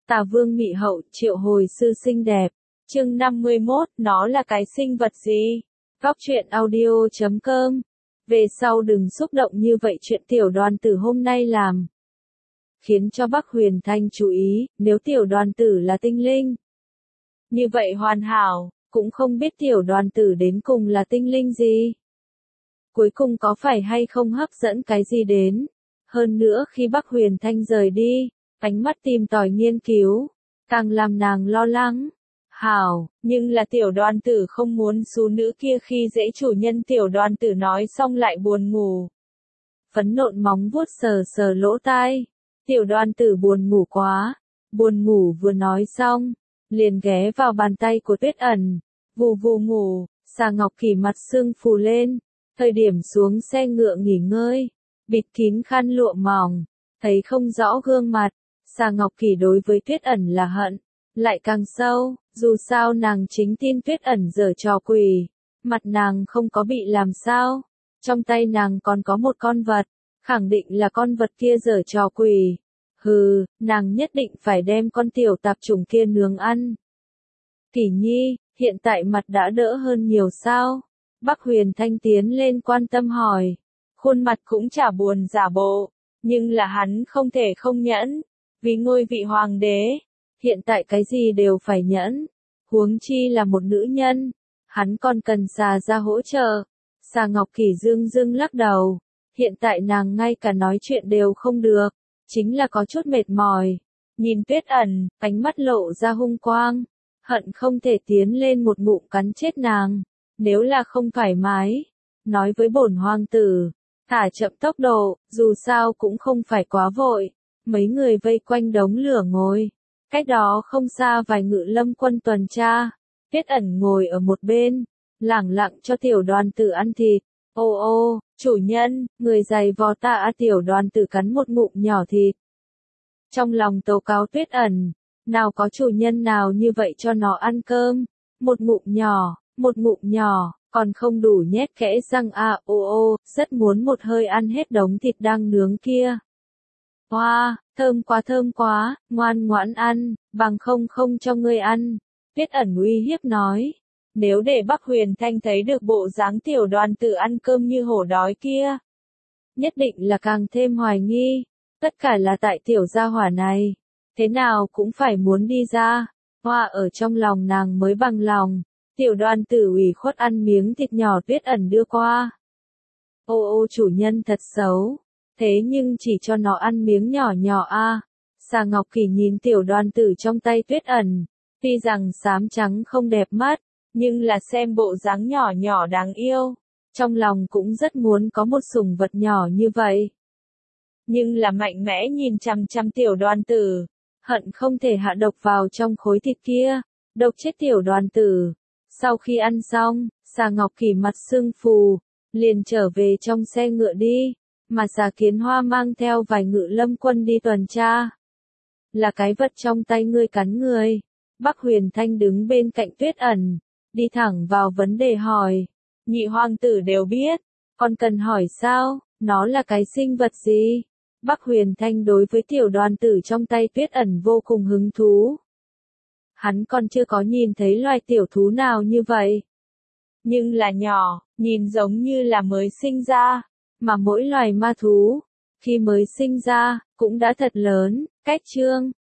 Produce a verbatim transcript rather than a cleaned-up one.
Tà Vương Mị Hậu triệu hồi sư xinh đẹp. Chương năm mươi mốt, nó là cái sinh vật gì? Góc truyện audio chấm com. Về sau đừng xúc động như vậy, chuyện tiểu đoàn tử hôm nay làm khiến cho Bắc Huyền Thanh chú ý, nếu tiểu đoàn tử là tinh linh. Như vậy hoàn hảo, cũng không biết tiểu đoàn tử đến cùng là tinh linh gì. Cuối cùng có phải hay không hấp dẫn cái gì đến. Hơn nữa khi Bắc Huyền Thanh rời đi, ánh mắt tìm tòi nghiên cứu, càng làm nàng lo lắng. Hảo, nhưng là tiểu đoàn tử không muốn xú nữ kia khi dễ chủ nhân, tiểu đoàn tử nói xong lại buồn ngủ. Phấn nộn móng vuốt sờ sờ lỗ tai. Tiểu đoàn tử buồn ngủ quá. Buồn ngủ vừa nói xong, liền ghé vào bàn tay của Tuyết Ẩn. Vù vù ngủ, Xà Ngọc Kỳ mặt sưng phù lên. Thời điểm xuống xe ngựa nghỉ ngơi, bịt kín khăn lụa mỏng, thấy không rõ gương mặt. Xà Ngọc Kỳ đối với Tuyết Ẩn là hận, lại càng sâu, dù sao nàng chính tin Tuyết Ẩn giở trò quỷ, mặt nàng không có bị làm sao, trong tay nàng còn có một con vật, khẳng định là con vật kia giở trò quỷ. Hừ, nàng nhất định phải đem con tiểu tạp chủng kia nướng ăn. Kỳ Nhi, hiện tại mặt đã đỡ hơn nhiều sao? Bắc Huyền Thanh tiến lên quan tâm hỏi, khuôn mặt cũng chả buồn giả bộ, nhưng là hắn không thể không nhẫn, vì ngôi vị hoàng đế, hiện tại cái gì đều phải nhẫn, huống chi là một nữ nhân, hắn còn cần Xà ra hỗ trợ. Xà Ngọc Kỳ dương dương lắc đầu, hiện tại nàng ngay cả nói chuyện đều không được, chính là có chút mệt mỏi, nhìn Tuyết Ẩn, ánh mắt lộ ra hung quang, hận không thể tiến lên một ngụm cắn chết nàng. Nếu là không thoải mái, nói với bổn hoàng tử, thả chậm tốc độ, dù sao cũng không phải quá vội. Mấy người vây quanh đống lửa ngồi, cách đó không xa vài ngự lâm quân tuần tra. Tuyết Ẩn ngồi ở một bên, lẳng lặng cho tiểu đoàn tử ăn thịt. Ô ô, chủ nhân, người giày vò ta á, tiểu đoàn tử cắn một ngụm nhỏ thịt. Trong lòng tố cáo Tuyết Ẩn, nào có chủ nhân nào như vậy cho nó ăn cơm, một ngụm nhỏ. Một ngụm nhỏ, còn không đủ nhét kẽ răng à, ô ô, rất muốn một hơi ăn hết đống thịt đang nướng kia. Hoa, wow, thơm quá thơm quá, ngoan ngoãn ăn, bằng không không cho ngươi ăn. Tuyết Ẩn uy hiếp nói, nếu để Bắc Huyền Thanh thấy được bộ dáng tiểu đoàn tử ăn cơm như hổ đói kia, nhất định là càng thêm hoài nghi, tất cả là tại tiểu gia hỏa này, thế nào cũng phải muốn đi ra. Hoa ở trong lòng nàng mới bằng lòng. Tiểu đoàn tử ủy khuất ăn miếng thịt nhỏ Tuyết Ẩn đưa qua. Ô ô, chủ nhân thật xấu, thế nhưng chỉ cho nó ăn miếng nhỏ nhỏ a. À. Xà Ngọc Kỳ nhìn tiểu đoàn tử trong tay Tuyết Ẩn, tuy rằng xám trắng không đẹp mắt, nhưng là xem bộ dáng nhỏ nhỏ đáng yêu, trong lòng cũng rất muốn có một sủng vật nhỏ như vậy. Nhưng là mạnh mẽ nhìn chằm chằm tiểu đoàn tử, hận không thể hạ độc vào trong khối thịt kia, độc chết tiểu đoàn tử. Sau khi ăn xong, Xà Ngọc Kỳ mặt sưng phù, liền trở về trong xe ngựa đi, mà Xà Kiến Hoa mang theo vài ngự lâm quân đi tuần tra. Là cái vật trong tay ngươi cắn người. Bắc Huyền Thanh đứng bên cạnh Tuyết Ẩn, đi thẳng vào vấn đề hỏi. Nhị hoàng tử đều biết, còn cần hỏi sao, nó là cái sinh vật gì? Bắc Huyền Thanh đối với tiểu đoàn tử trong tay Tuyết Ẩn vô cùng hứng thú. Hắn còn chưa có nhìn thấy loài tiểu thú nào như vậy. Nhưng là nhỏ, nhìn giống như là mới sinh ra, mà mỗi loài ma thú, khi mới sinh ra, cũng đã thật lớn. Cách chương